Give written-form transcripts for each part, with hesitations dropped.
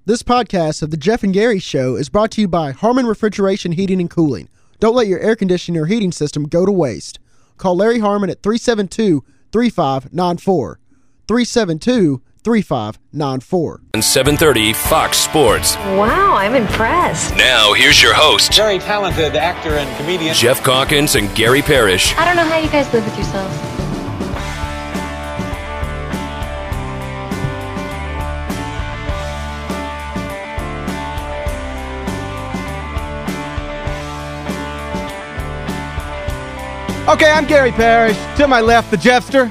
This podcast of The Jeff and Gary Show is brought to you by Harmon Refrigeration, Heating, and Cooling. Don't let your air conditioning or heating system go to waste. Call Larry Harmon at 372-3594. 372-3594. On 730 Fox Sports. Wow, I'm impressed. Now, here's your host, very talented actor and comedian, Jeff Calkins and Gary Parrish. I don't know how you guys live with yourselves. Okay, I'm Gary Parrish. To my left, the Jeffster.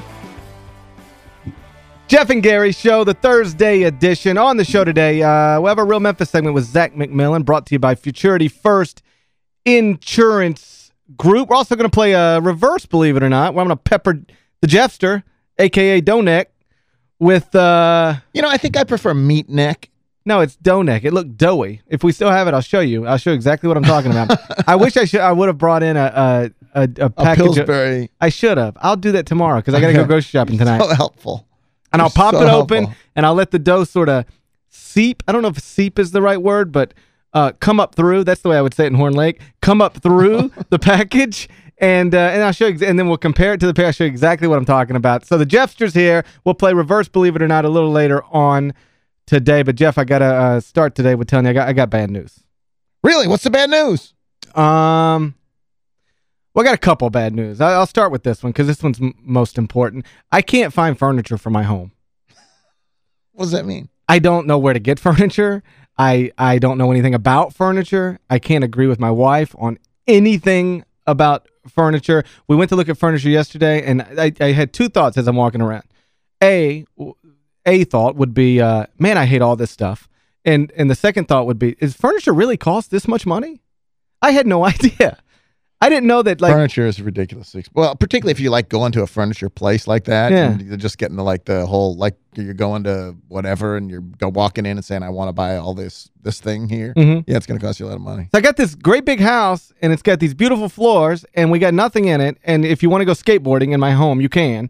Jeff and Gary Show, the Thursday edition. On the show today, we'll have a Real Memphis segment with Zach McMillan, brought to you by Futurity First Insurance Group. We're also going to play a reverse, believe it or not, where I'm going to pepper the Jeffster, a.k.a. Doneck, with... I think I prefer meat neck. No, it's Doneck. It looked doughy. If we still have it, I'll show you. I'll show you exactly what I'm talking about. I wish I would have brought in a package. Pillsbury. I should have. I'll do that tomorrow because I got to go grocery shopping tonight. So helpful. And I'll pop so it open, helpful. and I'll let the dough sort of seep. I don't know if seep is the right word, but come up through. That's the way I would say it in Horn Lake. Come up through the package, and I'll show you, and then we'll compare it to the package. I'll show you exactly what I'm talking about. So the Jeffster's here. We'll play reverse, believe it or not, a little later on today. But, Jeff, I got to start today with telling you I got bad news. Really? What's the bad news? Well, I got a couple bad news. I'll start with this one because this one's most important. I can't find furniture for my home. What does that mean? I don't know where to get furniture. I don't know anything about furniture. I can't agree with my wife on anything about furniture. We went to look at furniture yesterday, and I had two thoughts as I'm walking around. A thought would be, man, I hate all this stuff. And the second thought would be, is furniture really cost this much money? I had no idea. I didn't know that, like... Furniture is ridiculous. Well, particularly if you, like, go into a furniture place like that. Yeah. And you're just getting, like, the whole, like, you're going to whatever, and you're walking in and saying, I want to buy all this thing here. Mm-hmm. Yeah, it's going to cost you a lot of money. So I got this great big house, and it's got these beautiful floors, and we got nothing in it. And if you want to go skateboarding in my home, you can.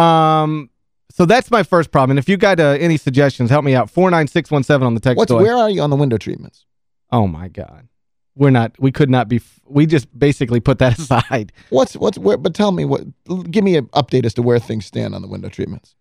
So that's my first problem. And if you got any suggestions, help me out. 49617 on the text toy. Where are you on the window treatments? Oh, my God. We could not be, we just basically put that aside. But tell me, give me an update as to where things stand on the window treatments.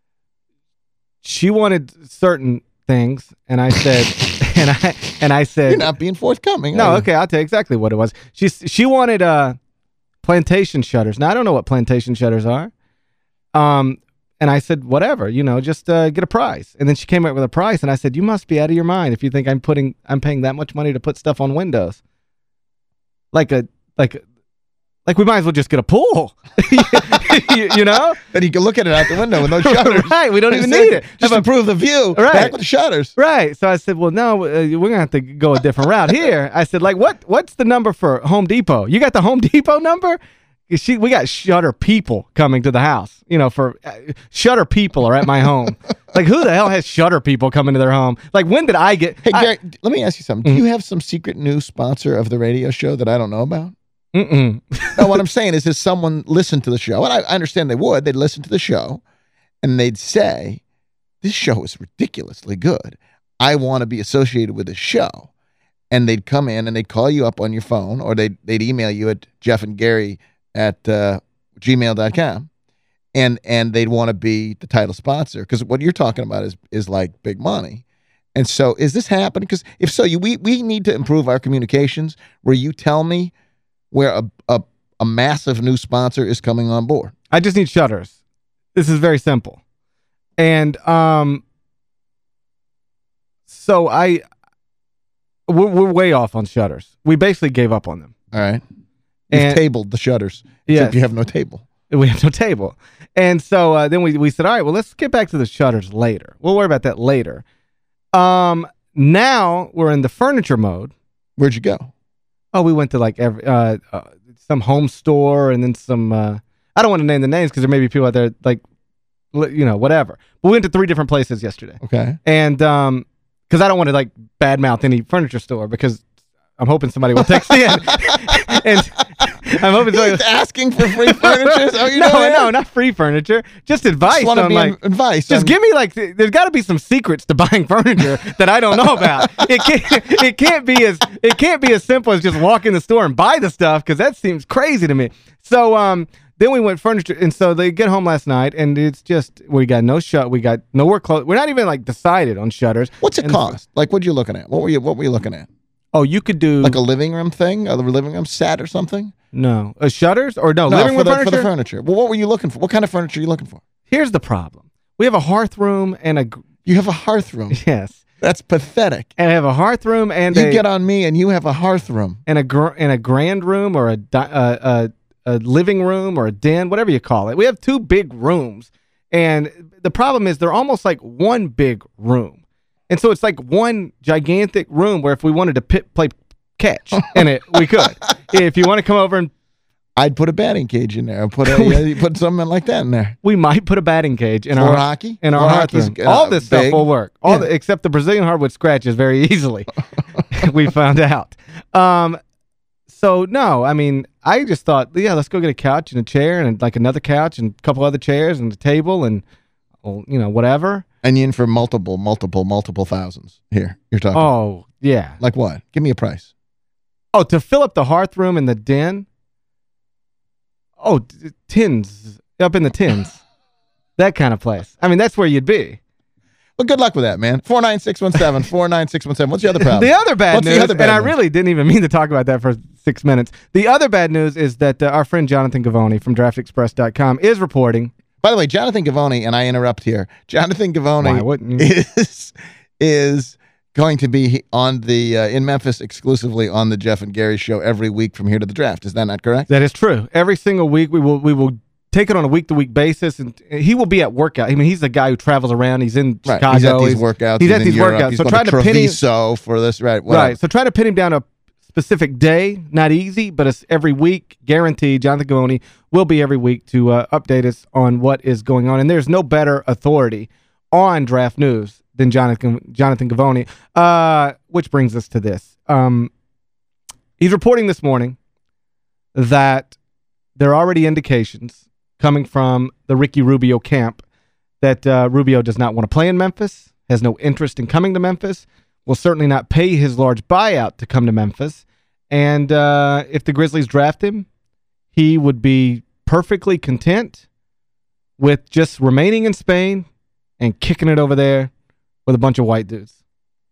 She wanted certain things, and I said, and I said, you're not being forthcoming. No, okay, I'll tell you exactly what it was. She wanted plantation shutters. Now I don't know what plantation shutters are. And I said, whatever, just get a price. And then she came up with a price, and I said, you must be out of your mind if you think I'm paying that much money to put stuff on windows. Like we might as well just get a pool. you know? And you can look at it out the window with no shutters. Right, we don't even need it. Just improve the view. Right. Back with the shutters. Right. So I said, well, no, we're going to have to go a different route here. I said, like, what's the number for Home Depot? You got the Home Depot number? We got shutter people coming to the house. For shutter people are at my home. Like, who the hell has shutter people coming to their home? Like, when did I get... Hey, Gary, let me ask you something. Do you have some secret new sponsor of the radio show that I don't know about? Mm-mm. No, what I'm saying is someone listened to the show, and I understand they would. They'd listen to the show, and they'd say, this show is ridiculously good. I want to be associated with this show. And they'd come in, and they'd call you up on your phone, or they'd email you at jeffandgary@gmail.com. And they'd want to be the title sponsor, because what you're talking about is like big money. And so is this happening? Because if so, we need to improve our communications where you tell me where a massive new sponsor is coming on board. I just need shutters. This is very simple. And so we're way off on shutters. We basically gave up on them. All right. You've tabled the shutters. Yes. Except you have no table. We have no table. And so then we said, all right, well, let's get back to the shutters later. We'll worry about that later. Now we're in the furniture mode. Where'd you go? Oh, we went to like some home store, and then some, I don't want to name the names because there may be people out there like, whatever. But we went to 3 different places yesterday. Okay. And because I don't want to like badmouth any furniture store because I'm hoping somebody will text in. I'm hoping so. He's asking for free furniture? Is that what you're doing? No, not free furniture. Just advice. Just on, like, advice. Just give me, like, there's got to be some secrets to buying furniture that I don't know about. It can't be as simple as just walk in the store and buy the stuff, because that seems crazy to me. So then we went furniture, and so they get home last night, and it's just, we got nowhere close. We're not even, like, decided on shutters. What's it cost? Like, what you looking at? What were you looking at? Oh, you could do... Like a living room thing? A living room set or something? No. Shutters? Or no, living room furniture? For the furniture. Well, what were you looking for? What kind of furniture are you looking for? Here's the problem. We have a hearth room and a... You have a hearth room? Yes. That's pathetic. And I have a hearth room and you get on me and you have a hearth room. And a grand room or a living room or a den, whatever you call it. We have 2 big rooms. And the problem is they're almost like one big room. And so it's like one gigantic room where if we wanted to play catch in it, we could. If you want to come over and... I'd put a batting cage in there. Put something like that in there. We might put a batting cage in our hockey. In our hearth room. All this stuff will work. Except the Brazilian hardwood scratches very easily. We found out. So no, I mean, I just thought, yeah, let's go get a couch and a chair and like another couch and a couple other chairs and a table and, you know, whatever. And you're in for multiple thousands here. You're talking. Oh, yeah. Like what? Give me a price. Oh, to fill up the hearth room and the den? Oh, tins. Up in the tins. That kind of place. I mean, that's where you'd be. Well, good luck with that, man. 49617, 49617. What's the other problem? The other bad news, I really didn't even mean to talk about that for 6 minutes. The other bad news is that our friend Jonathan Givony from DraftExpress.com is reporting. By the way, Jonathan Givony, and I interrupt here, Jonathan Givony Why wouldn't you? is going to be on the in Memphis exclusively on the Jeff and Gary show every week from here to the draft. Is that not correct? That is true. Every single week we will take it on a week-to-week basis, and he will be at workout. I mean, he's the guy who travels around. He's in Chicago. He's at these workouts. He's at these workouts. So try to pin him for this, right? Whatever. Right. So try to pin him down a specific day. Not easy, but it's every week, guaranteed. Jonathan Givony will be every week to update us on what is going on. And there's no better authority on draft news than Jonathan Givony, which brings us to this. He's reporting this morning that there are already indications coming from the Ricky Rubio camp that Rubio does not want to play in Memphis, has no interest in coming to Memphis, will certainly not pay his large buyout to come to Memphis, and if the Grizzlies draft him, he would be perfectly content with just remaining in Spain and kicking it over there with a bunch of white dudes.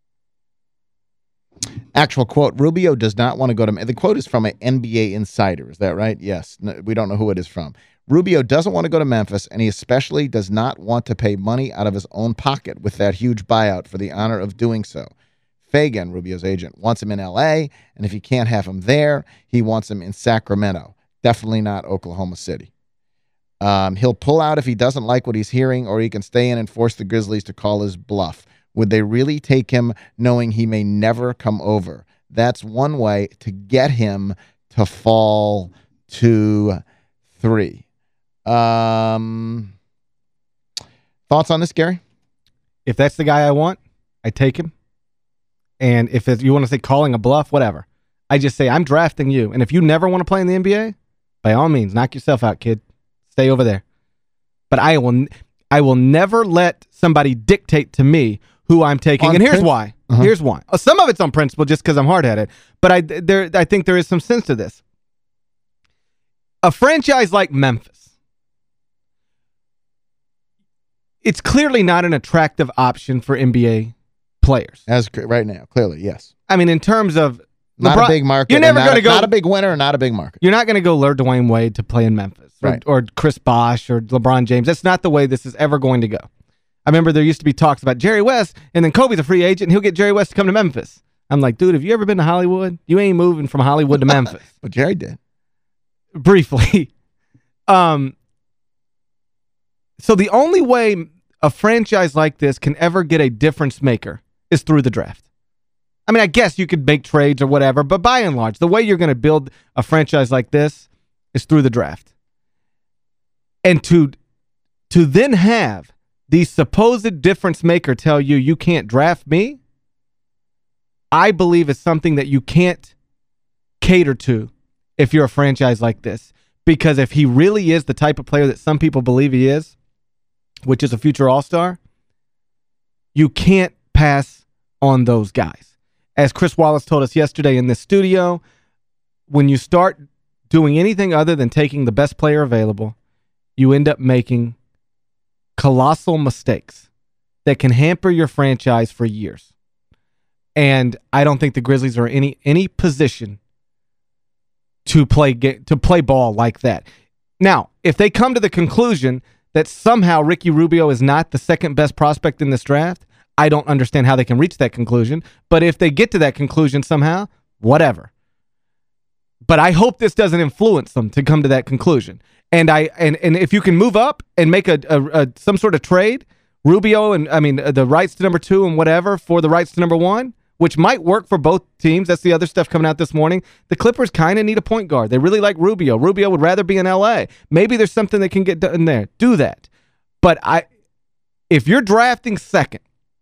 Actual quote, Rubio does not want to go to... The quote is from an NBA insider. Is that right? Yes. No, we don't know who it is from. Rubio doesn't want to go to Memphis, and he especially does not want to pay money out of his own pocket with that huge buyout for the honor of doing so. Fagan, Rubio's agent, wants him in L.A., and if he can't have him there, he wants him in Sacramento. Definitely not Oklahoma City. He'll pull out if he doesn't like what he's hearing, or he can stay in and force the Grizzlies to call his bluff. Would they really take him knowing he may never come over? That's one way to get him to fall to 3. Thoughts on this, Gary? If that's the guy I want, I take him. And if you want to say calling a bluff, whatever. I just say, I'm drafting you. And if you never want to play in the NBA, by all means, knock yourself out, kid. Stay over there. But I will never let somebody dictate to me who I'm taking. And here's why. Here's why. Some of it's on principle just because I'm hard-headed. But I think there is some sense to this. A franchise like Memphis, it's clearly not an attractive option for NBA players. As right now, clearly, yes. I mean, in terms of... Not a big market. You're never going to go... Not a big winner and not a big market. You're not going to go lure Dwayne Wade to play in Memphis. Right. Or Chris Bosh or LeBron James. That's not the way this is ever going to go. I remember there used to be talks about Jerry West, and then Kobe's a free agent, and he'll get Jerry West to come to Memphis. I'm like, dude, have you ever been to Hollywood? You ain't moving from Hollywood to Memphis. But Jerry did. Briefly. So the only way a franchise like this can ever get a difference maker is through the draft. I mean, I guess you could make trades or whatever, but by and large, the way you're going to build a franchise like this is through the draft. And to then have the supposed difference maker tell you you can't draft me, I believe is something that you can't cater to if you're a franchise like this. Because if he really is the type of player that some people believe he is, which is a future all-star, you can't pass on those guys. As Chris Wallace told us yesterday in this studio, when you start doing anything other than taking the best player available, you end up making colossal mistakes that can hamper your franchise for years. And I don't think the Grizzlies are in any position to play ball like that. Now, if they come to the conclusion that somehow Ricky Rubio is not the second best prospect in this draft, I don't understand how they can reach that conclusion. But if they get to that conclusion somehow, whatever. But I hope this doesn't influence them to come to that conclusion. And if you can move up and make some sort of trade, Rubio and the rights to number 2 and whatever for the rights to number 1, which might work for both teams. That's the other stuff coming out this morning. The Clippers kind of need a point guard. They really like Rubio. Rubio would rather be in L.A. Maybe there's something that can get done there. Do that. But if you're drafting second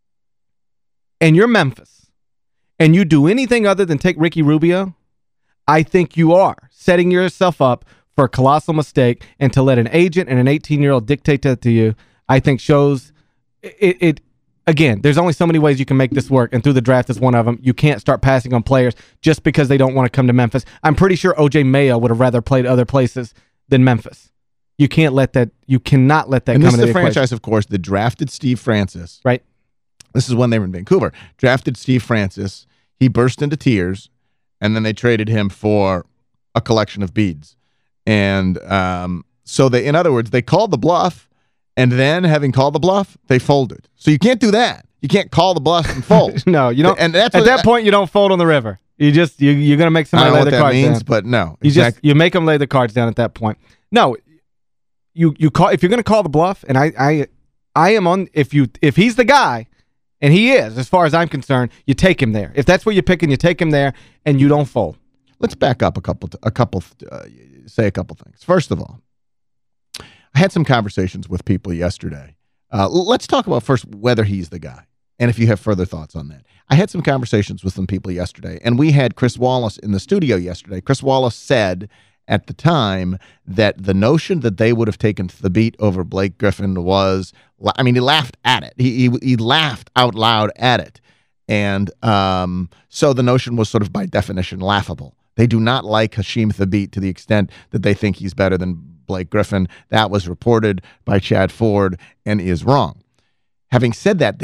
and you're Memphis and you do anything other than take Ricky Rubio, I think you are setting yourself up for a colossal mistake, and to let an agent and an 18-year-old dictate that to you, I think shows it. Again, there's only so many ways you can make this work, and through the draft is one of them. You can't start passing on players just because they don't want to come to Memphis. I'm pretty sure O.J. Mayo would have rather played other places than Memphis. You can't let that. You cannot let that come into the equation. And this is the franchise, of course, that drafted Steve Francis. Right. This is when they were in Vancouver. Drafted Steve Francis. He burst into tears, and then they traded him for a collection of beads. And so they, in other words, they called the bluff, and then having called the bluff, they folded. So you can't do that. You can't call the bluff and fold. No, you don't. And that's at that point, you don't fold on the river. You're going to make somebody lay the cards down. But no. You make them lay the cards down at that point. No, you call if you're going to call the bluff, and I am on if he's the guy, and he is, as far as I'm concerned, you take him there. If that's what you're picking, you take him there, and you don't fold. Let's back up say a couple things. First of all, I had some conversations with people yesterday. Let's talk about first whether he's the guy, and if you have further thoughts on that. I had some conversations with some people yesterday, and we had Chris Wallace in the studio yesterday. Chris Wallace said at the time that the notion that they would have taken the beat over Blake Griffin was, I mean, he laughed at it. He laughed out loud at it. And so the notion was sort of by definition laughable. They do not like Hasheem Thabeet to the extent that they think he's better than Blake Griffin. That was reported by Chad Ford and is wrong. Having said that,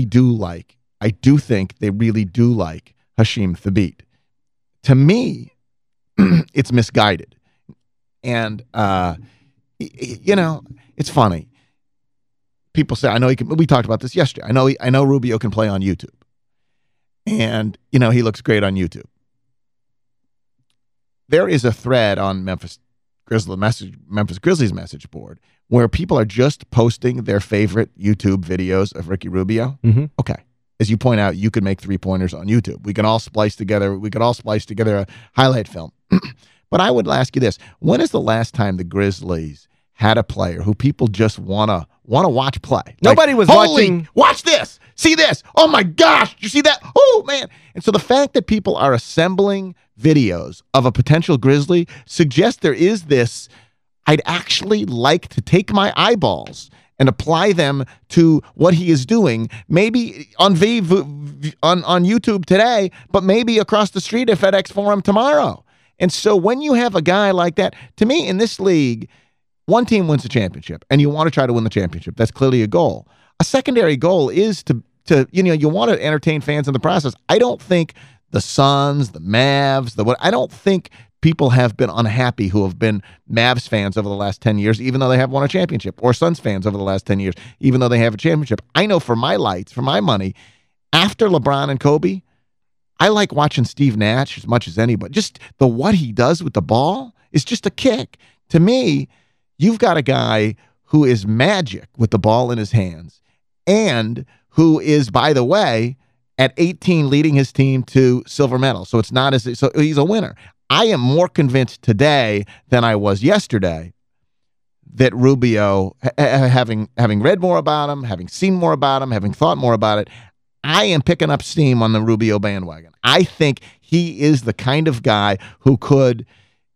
I do think they really do like Hasheem Thabeet. To me, it's misguided. And, it's funny. People say, I know he can, we talked about this yesterday. I know Rubio can play on YouTube. And, he looks great on YouTube. There is a thread on Memphis Grizzlies message board where people are just posting their favorite YouTube videos of Ricky Rubio. Mm-hmm. Okay. As you point out, you could make 3-pointers on YouTube. We could all splice together a highlight film. But I would ask you this. When is the last time the Grizzlies had a player who people just want to watch play? Nobody was watching. Watch this. See this. Oh, my gosh. You see that? Oh, man. And so the fact that people are assembling videos of a potential Grizzly suggests there is this, I'd actually like to take my eyeballs and apply them to what he is doing, maybe on YouTube today, but maybe across the street at FedEx Forum tomorrow. And so when you have a guy like that, to me, in this league, one team wins the championship, and you want to try to win the championship. That's clearly a goal. A secondary goal is to you want to entertain fans in the process. I don't think the Suns, the Mavs, I don't think people have been unhappy who have been Mavs fans over the last 10 years, even though they have won a championship, or Suns fans over the last 10 years, even though they have a championship. I know for my money, after LeBron and Kobe, I like watching Steve Nash as much as anybody. Just what he does with the ball is just a kick. To me, you've got a guy who is magic with the ball in his hands and who is, by the way, at 18 leading his team to silver medal. So so he's a winner. I am more convinced today than I was yesterday that Rubio, having read more about him, having seen more about him, having thought more about it, I am picking up steam on the Rubio bandwagon. I think he is the kind of guy who could,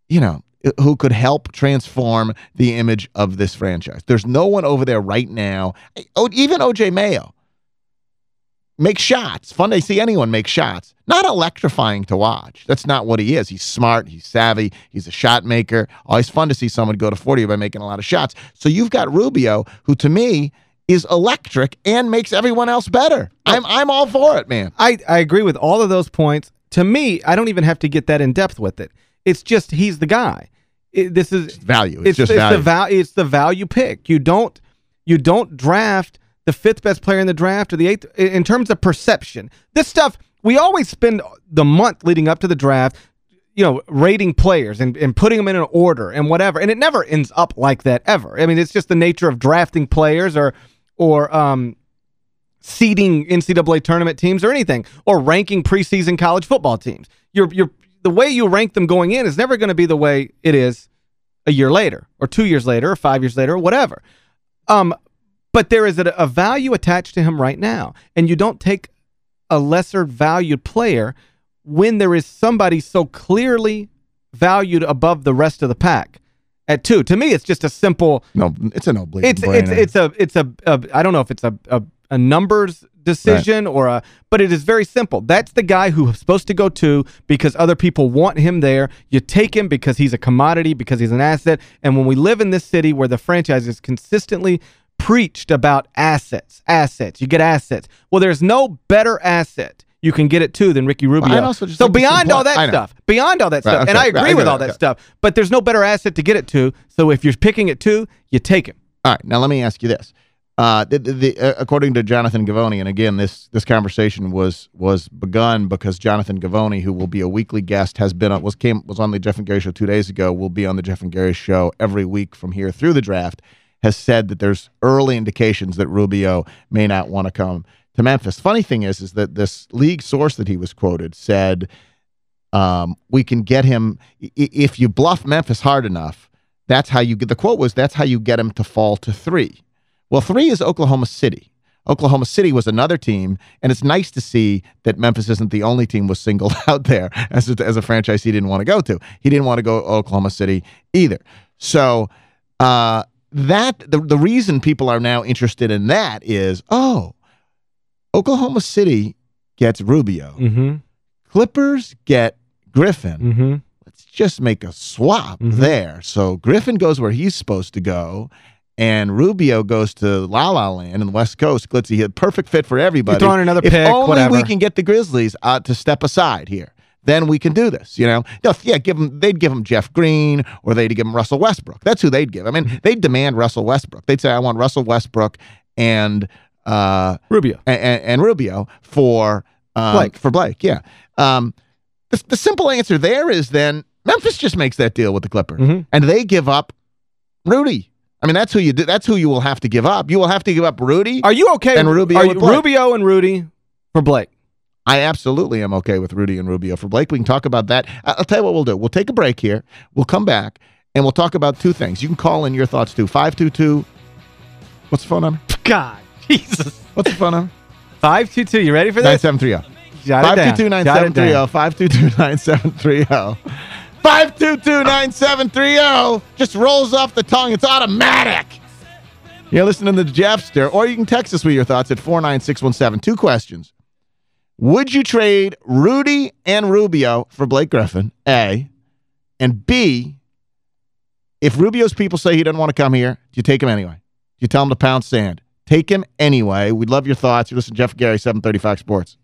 who could help transform the image of this franchise. There's no one over there right now. Even O.J. Mayo makes shots. Fun to see anyone make shots. Not electrifying to watch. That's not what he is. He's smart. He's savvy. He's a shot maker. Always fun to see someone go to 40 by making a lot of shots. So you've got Rubio, who to me is electric and makes everyone else better. I'm all for it, man. I agree with all of those points. To me, I don't even have to get that in depth with it. It's just he's the guy. This is value. It's just value. It's the value pick. You don't draft the 5th best player in the draft or the 8th in terms of perception. This stuff, we always spend the month leading up to the draft, rating players and putting them in an order and whatever. And it never ends up like that ever. I mean, it's just the nature of drafting players or seeding NCAA tournament teams or anything, or ranking preseason college football teams. The way you rank them going in is never going to be the way it is a year later or 2 years later or 5 years later or whatever. But there is a value attached to him right now, and you don't take a lesser valued player when there is somebody so clearly valued above the rest of the pack at 2. To me, it's just a simple... No, it's a no-brainer. It's a I don't know if it's a numbers decision right. But it is very simple. That's the guy who's supposed to go 2 because other people want him there. You take him because he's a commodity, because he's an asset. And when we live in this city where the franchise is consistently preached about assets, you get assets. Well, there's no better asset you can get it to than Ricky Rubio. Well, so beyond all that stuff, and I agree with all that stuff, but there's no better asset to get it to. So if you're picking it 2, you take him. All right, now let me ask you this. According to Jonathan Givony, and again, this conversation was begun because Jonathan Givony, who will be a weekly guest, was on the Jeff and Gary show 2 days ago, will be on the Jeff and Gary show every week from here through the draft, has said that there's early indications that Rubio may not want to come to Memphis. Funny thing is that this league source that he was quoted said, we can get him, if you bluff Memphis hard enough, that's how you get, the quote was, that's how you get him to fall to 3. Well, 3 is Oklahoma City. Oklahoma City was another team, and it's nice to see that Memphis isn't the only team was singled out there as a franchise he didn't want to go to. He didn't want to go to Oklahoma City either. So the reason people are now interested in that is, Oklahoma City gets Rubio. Mm-hmm. Clippers get Griffin. Mm-hmm. Let's just make a swap there. So Griffin goes where he's supposed to go, and Rubio goes to La La Land in the West Coast. Glitzy, a perfect fit for everybody. You're throwing another pick, only whatever. we can get the Grizzlies to step aside here, then we can do this, No, yeah, they'd give him Jeff Green, or they'd give him Russell Westbrook. That's who they'd give. I mean, they'd demand Russell Westbrook. They'd say, I want Russell Westbrook and Rubio. And Rubio for Blake. Yeah. The simple answer there is then Memphis just makes that deal with the Clippers, and they give up Rudy. I mean, that's who you do. That's who you will have to give up. You will have to give up Rudy. Are you okay? And Rubio and Rudy for Blake? I absolutely am okay with Rudy and Rubio for Blake. We can talk about that. I'll tell you what we'll do. We'll take a break here. We'll come back, and we'll talk about 2 things. You can call in your thoughts, too. 522. What's the phone number? God, Jesus. What's the phone number? 522. You ready for this? 9730. Jot it down. 522-9730. 522-9730. 522-9730. Just rolls off the tongue. It's automatic. You're listening to the Jeffster, or you can text us with your thoughts at 49617. 2 questions. Would you trade Rudy and Rubio for Blake Griffin, A? And B, if Rubio's people say he doesn't want to come here, do you take him anyway? Do you tell him to pound sand? Take him anyway. We'd love your thoughts. You listen to Jeff and Gary, 730 Fox Sports.